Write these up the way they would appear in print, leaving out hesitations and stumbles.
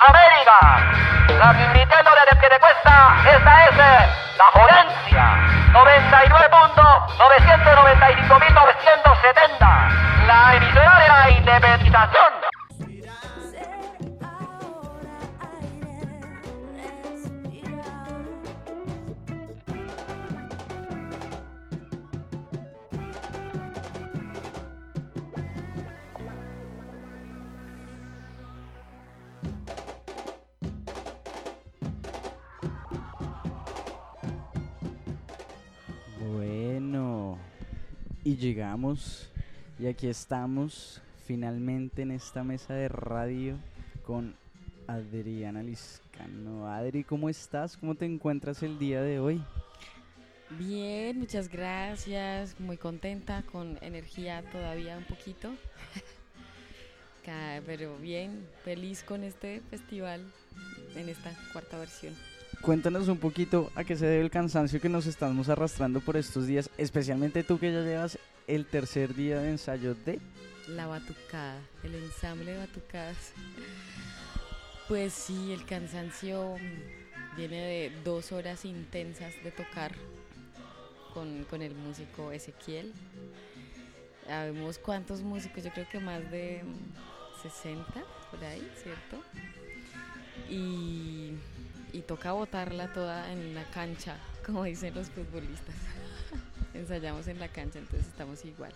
América. Transmitiendo desde Piedecuesta, esta es la Forencia. 99.995.970. La emisora de la independización. Bueno, y llegamos, y aquí estamos finalmente en esta mesa de radio con Adriana Liscano. Adri, ¿cómo estás? ¿Cómo te encuentras el día de hoy? Bien, muchas gracias, muy contenta, con energía todavía un poquito, pero bien, feliz con este festival en esta cuarta versión. Cuéntanos un poquito a qué se debe el cansancio que nos estamos arrastrando por estos días, especialmente tú que ya llevas el tercer día de ensayo de... La batucada, el ensamble de batucadas. Pues sí, el cansancio viene de 2 horas intensas de tocar con el músico Ezequiel. Habemos cuántos músicos, yo creo que más de 60 por ahí, ¿cierto? Y toca botarla toda en la cancha, como dicen los futbolistas. Ensayamos en la cancha, entonces estamos igual.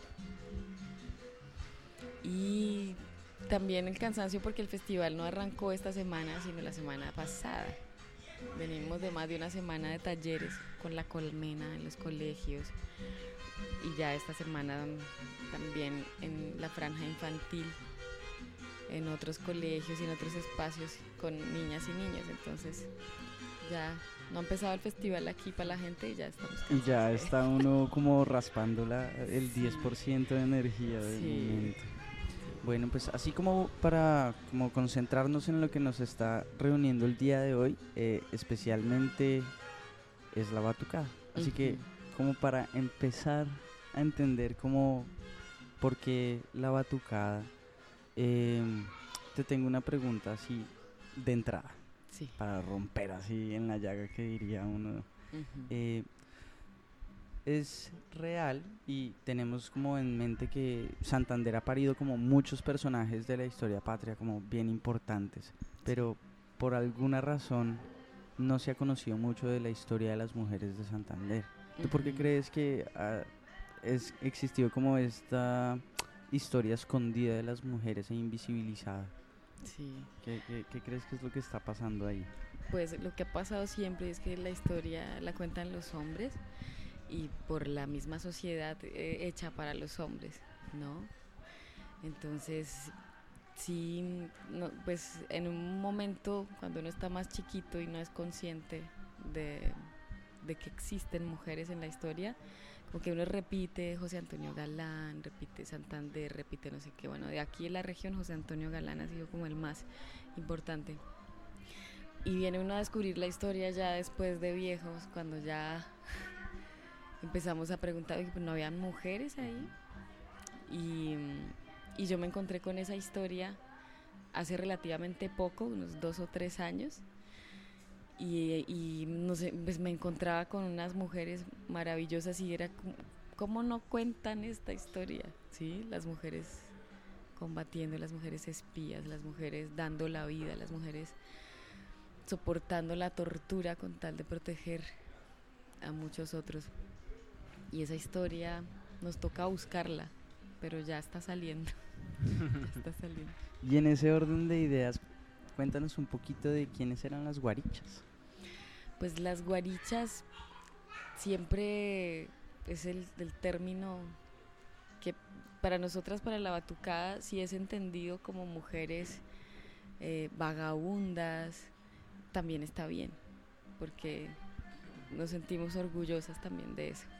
Y también el cansancio porque el festival no arrancó esta semana, sino la semana pasada. Venimos de más de una semana de talleres con la colmena en los colegios y ya esta semana también en la franja infantil, en otros colegios y en otros espacios con niñas y niños. Entonces ya no ha empezado el festival aquí para la gente y ya estamos cansados. Y ya está uno como raspando el Sí. 10% de energía del Sí. momento. Bueno, pues así como para concentrarnos en lo que nos está reuniendo el día de hoy, especialmente es la batucada. Así que como para empezar a entender por qué la batucada, te tengo una pregunta así de entrada, Sí. para romper así en la llaga que diría uno. Es real y tenemos como en mente que Santander ha parido como muchos personajes de la historia patria como bien importantes, pero por alguna razón no se ha conocido mucho de la historia de las mujeres de Santander. ¿Tú por qué crees que existió como esta historia escondida de las mujeres e invisibilizada? Sí. ¿Qué crees que es lo que está pasando ahí? Pues lo que ha pasado siempre es que la historia la cuentan los hombres y por la misma sociedad hecha para los hombres, ¿no? Entonces, sí, no, pues en un momento cuando uno está más chiquito y no es consciente de que existen mujeres en la historia, como que uno repite José Antonio Galán, repite Santander, repite no sé qué. Bueno, de aquí en la región José Antonio Galán ha sido como el más importante. Y viene uno a descubrir la historia ya después de viejos, cuando ya empezamos a preguntar, ¿no habían mujeres ahí? Y yo me encontré con esa historia hace relativamente poco, unos 2 o 3 años, y no sé, pues me encontraba con unas mujeres maravillosas y era ¿cómo no cuentan esta historia? ¿Sí? Las mujeres combatiendo, las mujeres espías, las mujeres dando la vida, las mujeres soportando la tortura con tal de proteger a muchos otros. Y esa historia nos toca buscarla, pero ya está saliendo. Ya está saliendo. Y en ese orden de ideas, cuéntanos un poquito de quiénes eran las guarichas. Pues las guarichas siempre es el término que para nosotras, para la batucada, sí es entendido como mujeres vagabundas. También está bien, porque nos sentimos orgullosas también de eso.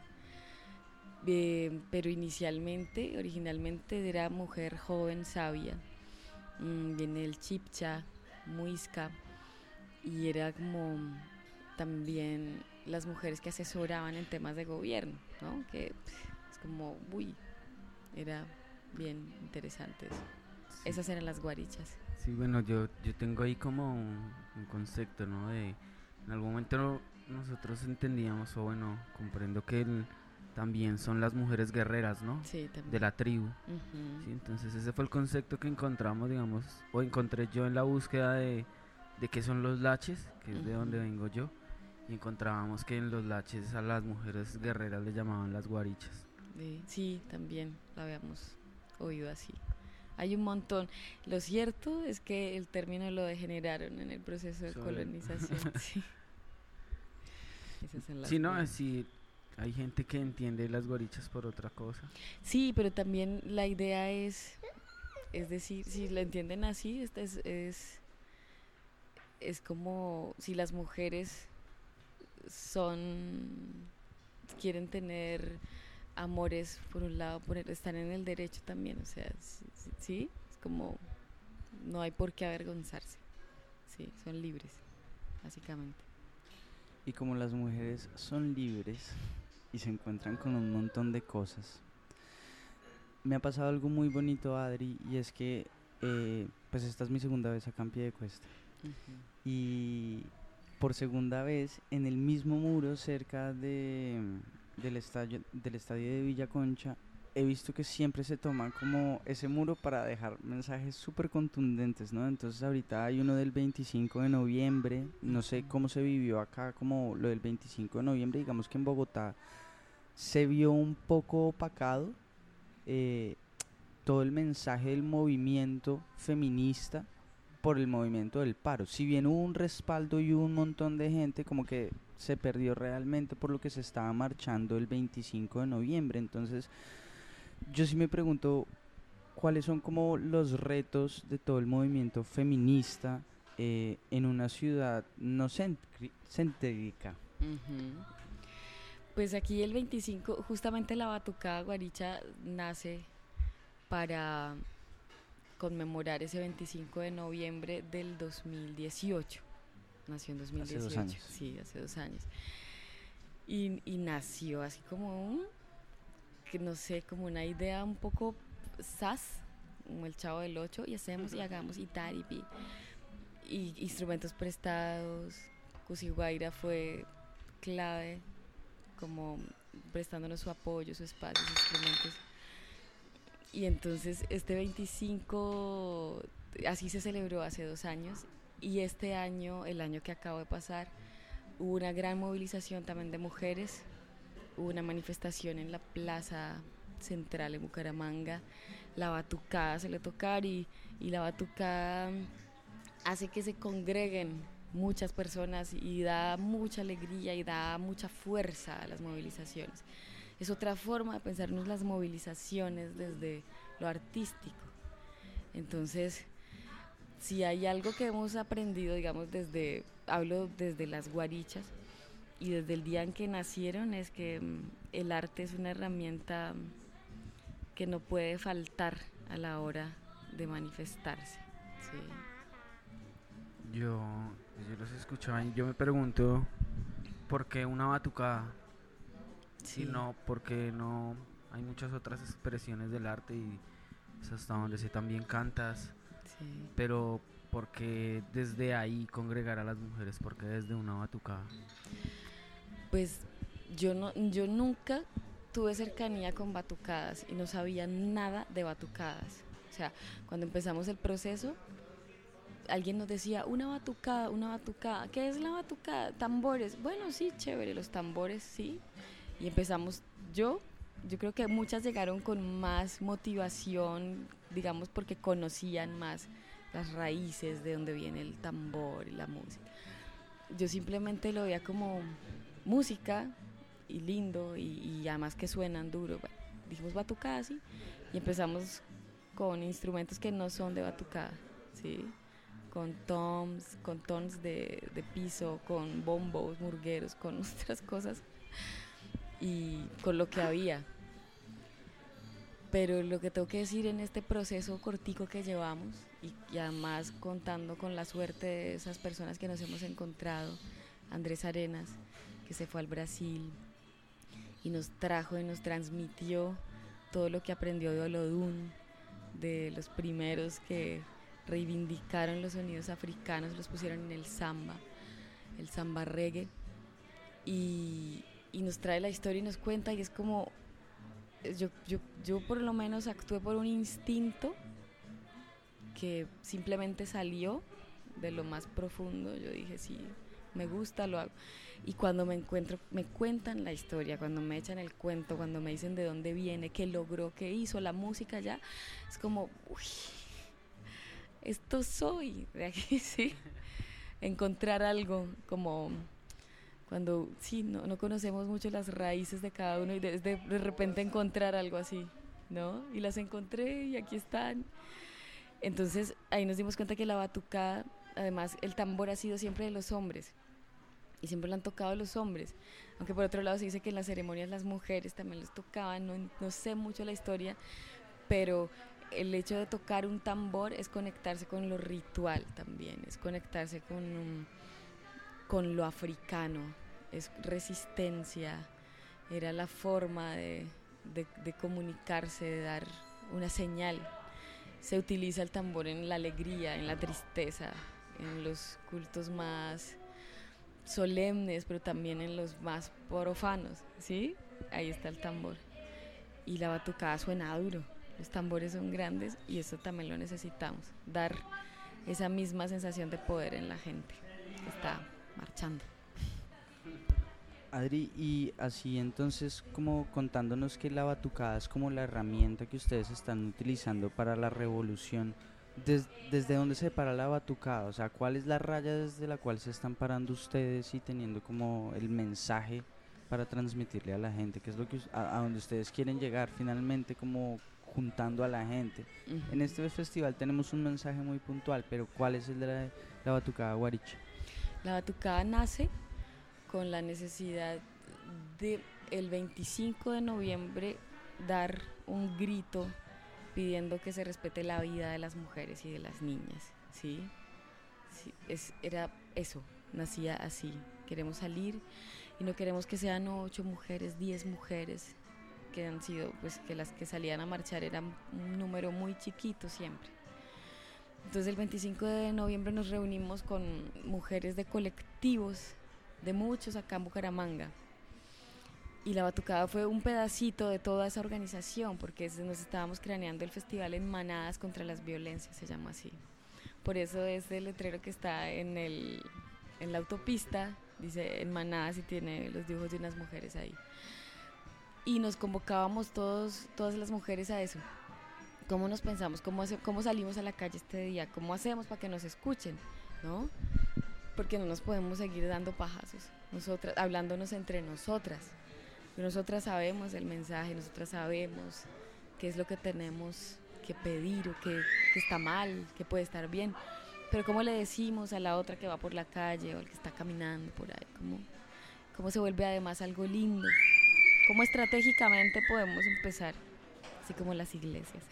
Pero originalmente era mujer joven, sabia. Viene el chipcha, muisca, y era como también las mujeres que asesoraban en temas de gobierno, ¿no? Que es como, era bien interesante eso. Esas eran las guarichas. Sí, bueno, yo tengo ahí como un concepto, ¿no? En algún momento nosotros entendíamos, o bueno, comprendo que también son las mujeres guerreras, ¿no? Sí, De también. la tribu. Ujú, Sí, entonces ese fue el concepto que encontramos, digamos, o encontré yo en la búsqueda de qué son los laches, que es de donde ujú. vengo yo, y encontrábamos que en los laches a las mujeres guerreras le llamaban las guarichas. Sí, también lo habíamos oído así. Hay un montón. Lo cierto es que el término lo degeneraron en el proceso de Sobre- colonización. Sí, esas son las Sí, no, guerras. sí, hay gente que entiende las guarichas por otra cosa. Sí, pero también la idea es decir, si lo entienden así, es como si las mujeres son, quieren tener amores por un lado, están en el derecho también, o sea, sí, es como no hay por qué avergonzarse, sí, son libres, básicamente. Y como las mujeres son libres y se encuentran con un montón de cosas, me ha pasado algo muy bonito, Adri, y es que pues esta es mi segunda vez acá en Piedecuesta. Ujú. Y por segunda vez en el mismo muro cerca del estadio de Villa Concha, he visto que siempre se toma como ese muro para dejar mensajes súper contundentes, ¿no? Entonces ahorita hay uno del 25 de noviembre, no sé cómo se vivió acá como lo del 25 de noviembre, digamos que en Bogotá se vio un poco opacado eh, todo el mensaje del movimiento feminista por el movimiento del paro. Si bien hubo un respaldo y hubo un montón de gente, como que se perdió realmente por lo que se estaba marchando el 25 de noviembre. Entonces, yo sí me pregunto cuáles son como los retos de todo el movimiento feminista en una ciudad no céntrica. Ujú. Pues aquí el 25, justamente la Batucada Guaricha nace para conmemorar ese 25 de noviembre del 2018. Nació en Hace 2 2018, años. sí, hace 2 años. Y nació así como que no sé, como una idea un poco sas, como el Chavo del Ocho, y hacemos y hagamos y tal, y instrumentos prestados. Cusiguaira fue clave, como prestándonos su apoyo, su espacio, sus instrumentos. Y entonces este 25, así se celebró hace 2 años, y este año, el año que acabo de pasar, hubo una gran movilización también de mujeres, hubo una manifestación en la plaza central en Bucaramanga, la batucada se le tocar y la batucada hace que se congreguen muchas personas y da mucha alegría y da mucha fuerza a las movilizaciones. Es otra forma de pensarnos las movilizaciones desde lo artístico. Entonces, si hay algo que hemos aprendido, digamos, hablo desde las guarichas y desde el día en que nacieron, es que el arte es una herramienta que no puede faltar a la hora de manifestarse. Sí. Yo, yo los escuchaba y yo me pregunto por qué una batucada, si Sí, no, porque no hay muchas otras expresiones del arte y es hasta donde sé también cantas, sí. pero porque desde ahí congregar a las mujeres, porque desde una batucada. Pues yo nunca tuve cercanía con batucadas y no sabía nada de batucadas. O sea, cuando empezamos el proceso, alguien nos decía, una batucada. ¿Qué es la batucada? Tambores. Bueno, sí, chévere, los tambores, sí. Y empezamos, yo creo que muchas llegaron con más motivación, digamos, porque conocían más las raíces de donde viene el tambor y la música. Yo simplemente lo veía como música y lindo y además que suenan duro. Bueno, dijimos batucada, sí, y empezamos con instrumentos que no son de batucada, ¿sí? Con toms de piso, con bombos, murgueros, con otras cosas y con lo que había. Pero lo que tengo que decir en este proceso cortico que llevamos y además contando con la suerte de esas personas que nos hemos encontrado, Andrés Arenas, que se fue al Brasil y nos trajo y nos transmitió todo lo que aprendió de Olodún, de los primeros que reivindicaron los sonidos africanos, los pusieron en el samba reggae, y nos trae la historia y nos cuenta, y es como, yo por lo menos actué por un instinto que simplemente salió de lo más profundo. Yo dije, sí, me gusta, lo hago. Y cuando me cuentan la historia, cuando me echan el cuento, cuando me dicen de dónde viene, qué logró, qué hizo, la música ya, es como, uy, esto soy, de aquí, sí. Encontrar algo, como cuando, sí, no conocemos mucho las raíces de cada uno, y de repente encontrar algo así, ¿no? Y las encontré y aquí están. Entonces ahí nos dimos cuenta que la batucada, además el tambor ha sido siempre de los hombres, y siempre lo han tocado los hombres, aunque por otro lado se dice que en las ceremonias las mujeres también los tocaban, no sé mucho la historia, pero el hecho de tocar un tambor es conectarse con lo ritual también, es conectarse con lo africano, es resistencia, era la forma de comunicarse, de dar una señal. Se utiliza el tambor en la alegría, en la tristeza, en los cultos más solemnes, pero también en los más profanos, ¿sí? Ahí está el tambor. Y la batucada suena duro, los tambores son grandes, y eso también lo necesitamos, dar esa misma sensación de poder en la gente que está marchando. Adri, y así entonces, como contándonos que la batucada es como la herramienta que ustedes están utilizando para la revolución, ¿desde dónde se para la batucada? O sea, ¿cuál es la raya desde la cual se están parando ustedes y teniendo como el mensaje para transmitirle a la gente? ¿Qué es lo que a donde ustedes quieren llegar finalmente, como juntando a la gente? Uh-huh. En este festival tenemos un mensaje muy puntual, pero ¿cuál es el de la batucada guaricha? La batucada nace con la necesidad de el 25 de noviembre dar un grito pidiendo que se respete la vida de las mujeres y de las niñas, ¿sí? Sí, era eso, nacía así. Queremos salir y no queremos que sean 8 mujeres, 10 mujeres, que han sido, pues, que las que salían a marchar eran un número muy chiquito siempre. Entonces el 25 de noviembre nos reunimos con mujeres de colectivos, de muchos acá en Bucaramanga, y la batucada fue un pedacito de toda esa organización, porque nos estábamos craneando el festival en Manadas contra las Violencias, se llama así. Por eso es el letrero que está en la autopista, dice en Manadas, y tiene los dibujos de unas mujeres ahí. Y nos convocábamos todas las mujeres a eso. ¿Cómo nos pensamos? ¿Cómo salimos a la calle este día? ¿Cómo hacemos para que nos escuchen? ¿No? Porque no nos podemos seguir dando pajazos, nosotras, hablándonos entre nosotras. Nosotras sabemos el mensaje, nosotras sabemos qué es lo que tenemos que pedir, o que está mal, que puede estar bien. Pero ¿cómo le decimos a la otra que va por la calle o al que está caminando por ahí? ¿Cómo se vuelve además algo lindo? ¿Cómo estratégicamente podemos empezar? Así como las iglesias.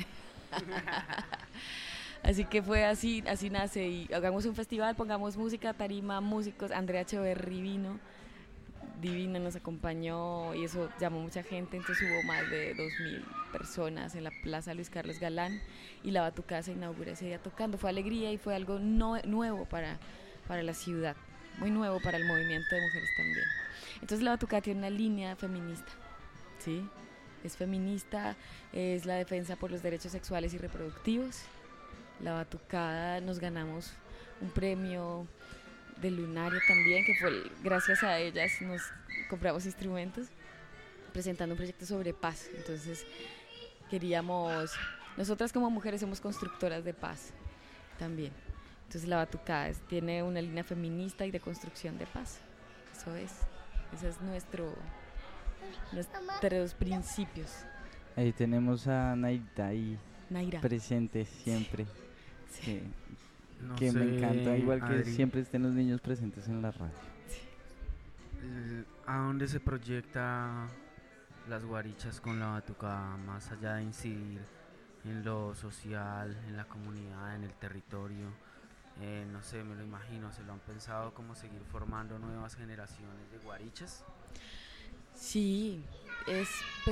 Así que fue así nace, y hagamos un festival, pongamos música, tarima, músicos. Andrea Echeverri vino, divina, nos acompañó, y eso llamó mucha gente. Entonces hubo más de 2.000 personas en la Plaza Luis Carlos Galán, y la batucada se inauguró ese día tocando. Fue alegría y fue algo nuevo para la ciudad, muy nuevo para el movimiento de mujeres también. Entonces la batucada tiene una línea feminista, ¿sí? Es feminista, es la defensa por los derechos sexuales y reproductivos. La batucada nos ganamos un premio del Lunario también, que fue gracias a ellas nos compramos instrumentos, presentando un proyecto sobre paz. Entonces nosotras como mujeres somos constructoras de paz también. Entonces la batucada tiene una línea feminista y de construcción de paz. Ese es nuestros principios. Ahí tenemos a Naira presente siempre. Sí. Que me encanta, igual que Adri, siempre estén los niños presentes en la radio. Sí. ¿A dónde se proyecta las guarichas con la batucada, más allá de incidir en lo social, en la comunidad, en el territorio? No sé, me lo imagino, ¿se lo han pensado como seguir formando nuevas generaciones de guarichas? Sí, pues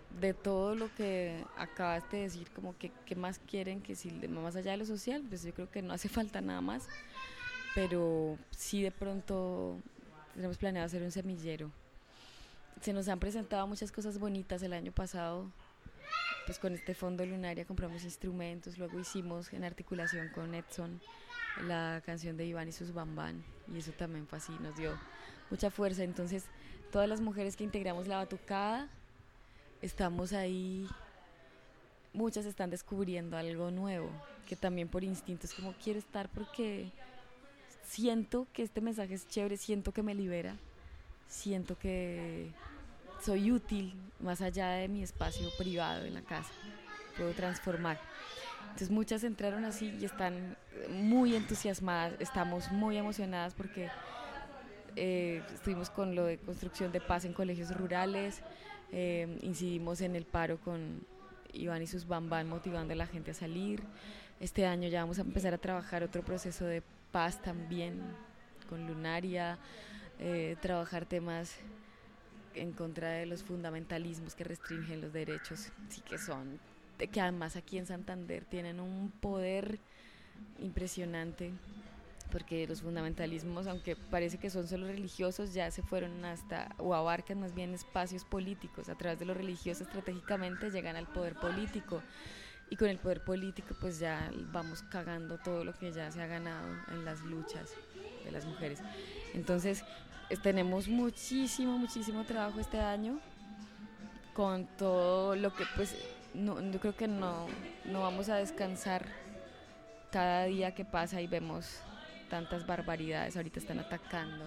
de todo lo que acabaste de decir, como que qué más quieren, que si más allá de lo social, pues yo creo que no hace falta nada más, pero sí de pronto tenemos planeado hacer un semillero. Se nos han presentado muchas cosas bonitas el año pasado, pues con este fondo Lunaria compramos instrumentos, luego hicimos en articulación con Edson la canción de Iván y sus Bambán, y eso también fue así, nos dio mucha fuerza. Entonces todas las mujeres que integramos la batucada estamos ahí, muchas están descubriendo algo nuevo, que también por instinto es como quiero estar porque siento que este mensaje es chévere, siento que me libera, siento que soy útil más allá de mi espacio privado en la casa, puedo transformar. Entonces muchas entraron así y están muy entusiasmadas, estamos muy emocionadas porque estuvimos con lo de construcción de paz en colegios rurales, incidimos en el paro con Iván y sus Bambán motivando a la gente a salir. Este año ya vamos a empezar a trabajar otro proceso de paz también con Lunaria, trabajar temas en contra de los fundamentalismos que restringen los derechos, sí que además aquí en Santander tienen un poder impresionante, porque los fundamentalismos, aunque parece que son solo religiosos, ya se fueron hasta, o abarcan más bien espacios políticos, a través de lo religioso estratégicamente llegan al poder político, y con el poder político pues ya vamos cagando todo lo que ya se ha ganado en las luchas de las mujeres. Entonces tenemos muchísimo trabajo este año con todo lo que pues yo creo que no vamos a descansar cada día que pasa y vemos tantas barbaridades. Ahorita están atacando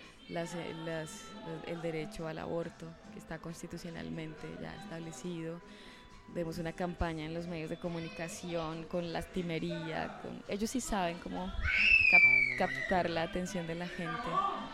el derecho al aborto, que está constitucionalmente ya establecido. Vemos una campaña en los medios de comunicación con lastimería, ellos sí saben cómo captar la atención de la gente.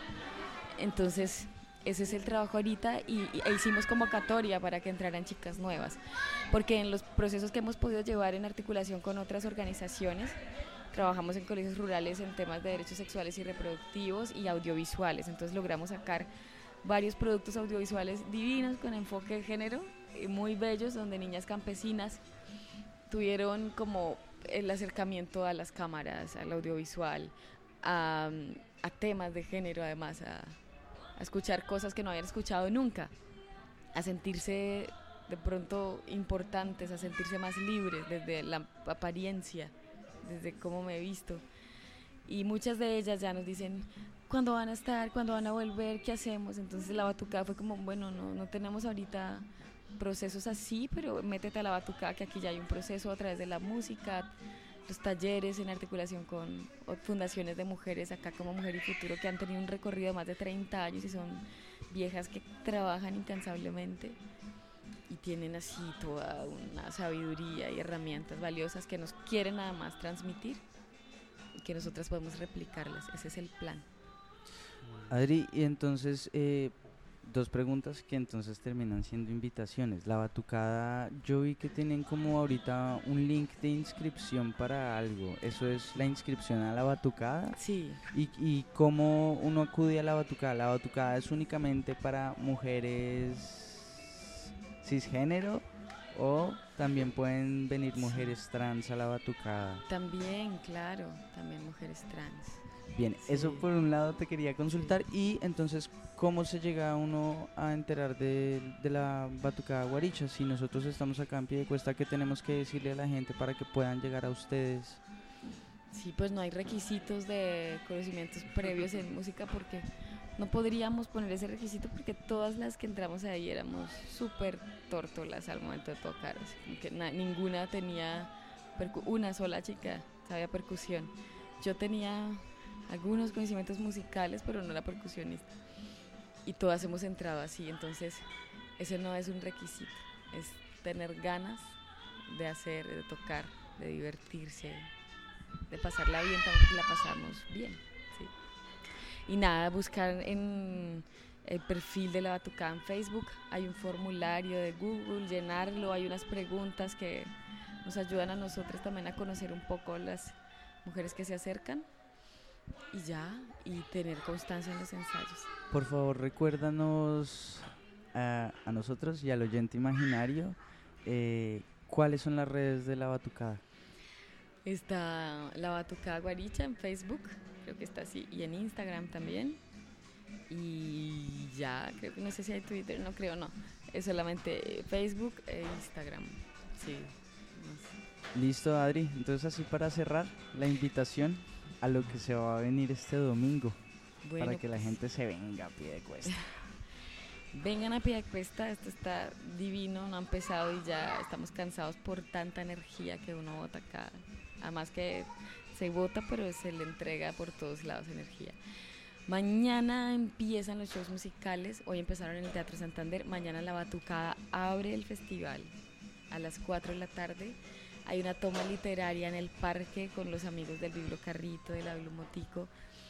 Entonces ese es el trabajo ahorita, e hicimos convocatoria para que entraran chicas nuevas, porque en los procesos que hemos podido llevar en articulación con otras organizaciones, trabajamos en colegios rurales en temas de derechos sexuales y reproductivos y audiovisuales. Entonces logramos sacar varios productos audiovisuales divinos con enfoque de género, muy bellos, donde niñas campesinas tuvieron como el acercamiento a las cámaras, al audiovisual, a temas de género, además a escuchar cosas que no habían escuchado nunca, a sentirse de pronto importantes, a sentirse más libres desde la apariencia, desde cómo me he visto. Y muchas de ellas ya nos dicen cuándo van a estar, cuándo van a volver, qué hacemos. Entonces la batucada fue como, bueno, no tenemos ahorita procesos así, pero métete a la batucada, que aquí ya hay un proceso a través de la música, los talleres en articulación con fundaciones de mujeres acá como Mujer y Futuro, que han tenido un recorrido de más de 30 años y son viejas que trabajan incansablemente y tienen así toda una sabiduría y herramientas valiosas que nos quieren nada más transmitir y que nosotras podemos replicarlas. Ese es el plan. Adri, y entonces dos preguntas que entonces terminan siendo invitaciones. La batucada, yo vi que tienen como ahorita un link de inscripción para algo. ¿Eso es la inscripción a la batucada? Sí. ¿Y cómo uno acude a la batucada? ¿La batucada es únicamente para mujeres cisgénero o también pueden venir mujeres trans a la batucada? También, claro, también mujeres trans. Bien, sí. Eso por un lado te quería consultar. Y entonces, ¿cómo se llega uno a enterar de la batucada Guaricha? Si nosotros estamos acá en Piedecuesta, ¿qué tenemos que decirle a la gente para que puedan llegar a ustedes? Sí, pues no hay requisitos de conocimientos previos en música, porque no podríamos poner ese requisito, porque todas las que entramos ahí éramos súper tórtolas al momento de tocar, así que ninguna tenía, una sola chica sabía percusión. Yo tenía algunos conocimientos musicales, pero no la percusionista, y todas hemos entrado así. Entonces ese no es un requisito, es tener ganas de hacer, de tocar, de divertirse, de pasarla bien, también la pasamos bien, sí. Y nada, buscar en el perfil de la batucada en Facebook, hay un formulario de Google, llenarlo, hay unas preguntas que nos ayudan a nosotros también a conocer un poco las mujeres que se acercan, y tener constancia en los ensayos. Por favor, recuérdanos a nosotros y al oyente imaginario, ¿cuáles son las redes de La Batucada? Está La Batucada Guaricha en Facebook, creo que está así, y en Instagram también. Y ya, creo que no sé si hay Twitter, no creo, no. Es solamente Facebook e Instagram, sí. No sé. Listo, Adri. Entonces, así para cerrar la invitación a lo que se va a venir este domingo, Bueno, para que la pues, gente se venga a pie de cuesta. vengan a Piedecuesta, esto está divino, no ha empezado y ya estamos cansados por tanta energía que uno bota acá. Además que se bota, pero se le entrega por todos lados energía. Mañana empiezan los shows musicales, hoy empezaron en el Teatro Santander, mañana La Batucada abre el festival a las 4 de la tarde. Hay una toma literaria en el parque con los amigos del Bibliocarrito, de la Bibliomotico.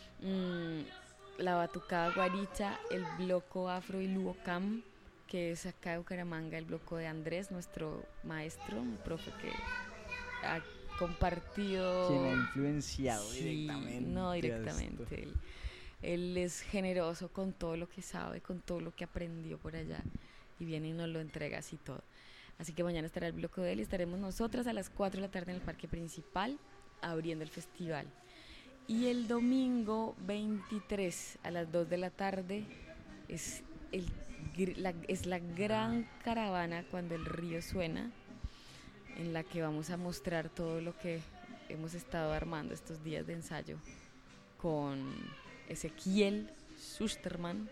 La Batucada Guaricha, el bloco Afro y Luocam, que es acá de Bucaramanga, el bloco de Andrés, nuestro maestro, un profe que ha compartido... Quien ha influenciado Sí, directamente. no a esto. directamente. Él es generoso con todo lo que sabe, con todo lo que aprendió por allá, y viene y nos lo entrega así todo. Así que mañana estará el bloque de él y estaremos nosotras a las 4 de la tarde en el parque principal abriendo el festival. Y el domingo 23 a las 2 de la tarde es, es la gran caravana Cuando el río suena, en la que vamos a mostrar todo lo que hemos estado armando estos días de ensayo con Ezequiel Schusterman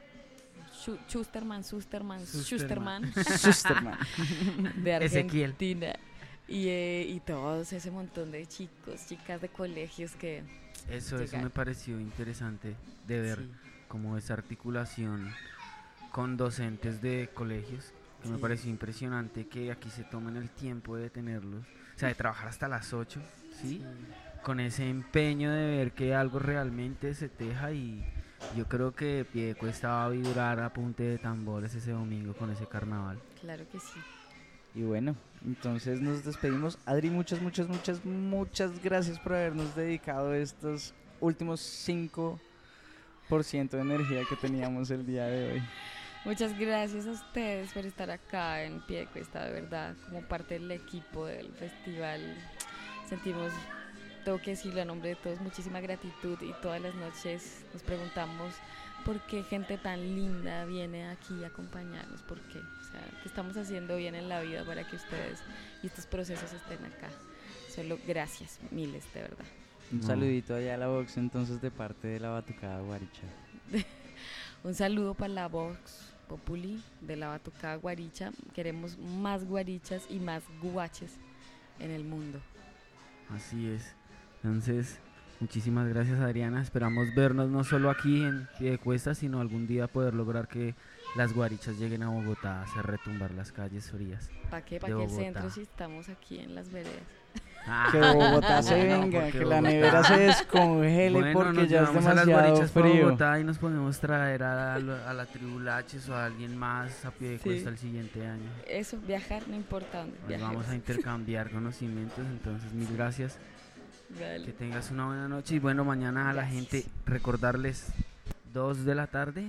Schusterman. de Ezequiel. Argentina y todos ese montón de chicos, chicas de colegios que Eso llegar. me pareció interesante de ver Sí. como esa articulación con docentes de colegios, que me Sí. pareció impresionante que aquí se tomen el tiempo de tenerlos, o sea, de trabajar hasta las 8, ¿sí? Con ese empeño de ver que algo realmente se teja, y yo creo que Piedecuesta va a vibrar a punta de tambores ese domingo con ese carnaval. Claro que sí. Y bueno, entonces nos despedimos. Adri, muchas gracias por habernos dedicado estos últimos 5% de energía que teníamos el día de hoy. Muchas gracias a ustedes por estar acá en Piedecuesta, de verdad, como parte del equipo del festival. Sentimos, tengo que decirlo a nombre de todos, muchísima gratitud, y todas las noches nos preguntamos por qué gente tan linda viene aquí a acompañarnos, por qué, o sea, qué estamos haciendo bien en la vida para que ustedes y estos procesos estén acá. Solo gracias, miles, de verdad. Un No. saludito allá a la Vox entonces de parte de La Batucada Guaricha. Un saludo para la Vox Populi de La Batucada Guaricha. Queremos más guarichas y más guaches en el mundo. Así es. Entonces, muchísimas gracias, Adriana. Esperamos vernos no solo aquí en Piedecuesta, sino algún día poder lograr que las guarichas lleguen a Bogotá, a hacer retumbar las calles frías. ¿Para qué? De ¿Para qué el Bogotá. centro si estamos aquí en las veredas? Que Bogotá se No, venga, porque que la Bogotá- nevera se descongele Bueno, porque nos ya es llevamos a las demasiado guarichas para frío. Bogotá y nos podemos traer a la tribu Laches o a alguien más a Piedecuesta Sí. el siguiente año. Eso, viajar, no importa dónde. Pues Viajemos. vamos a intercambiar conocimientos, entonces mil gracias. Que Dale. tengas una buena noche y bueno, mañana a la Gracias. gente recordarles 2 de la tarde,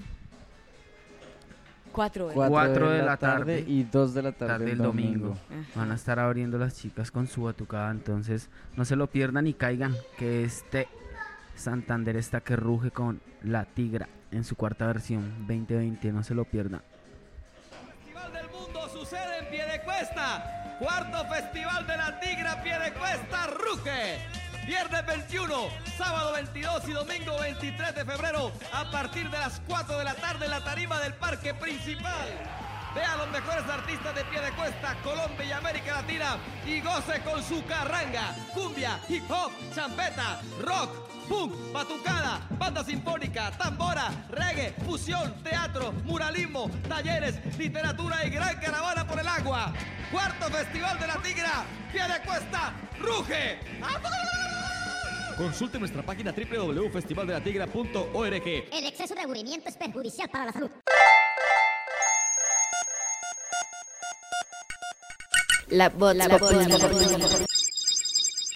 4 4 de la tarde y 2 de la tarde tarde el el domingo. domingo. Van a estar abriendo las chicas con su batucada, entonces no se lo pierdan y caigan, que este Santander está que ruge con La Tigra en su cuarta versión 2020, no se lo pierdan. Festival del Mundo sucede en Piedecuesta. Cuarto Festival de la Tigra Piedecuesta Ruge. Viernes 21, sábado 22 y domingo 23 de febrero a partir de las 4 de la tarde en la tarima del Parque Principal. Vea a los mejores artistas de Piedecuesta, Colombia y América Latina y goce con su carranga, cumbia, hip hop, champeta, rock, punk, batucada, banda sinfónica, tambora, reggae, fusión, teatro, muralismo, talleres, literatura y gran caravana por el agua. Cuarto Festival de la Tigra, Piedecuesta, ruge. Consulte nuestra página www.festivaldelatigra.org. El exceso de aburrimiento es perjudicial para la salud. La voz.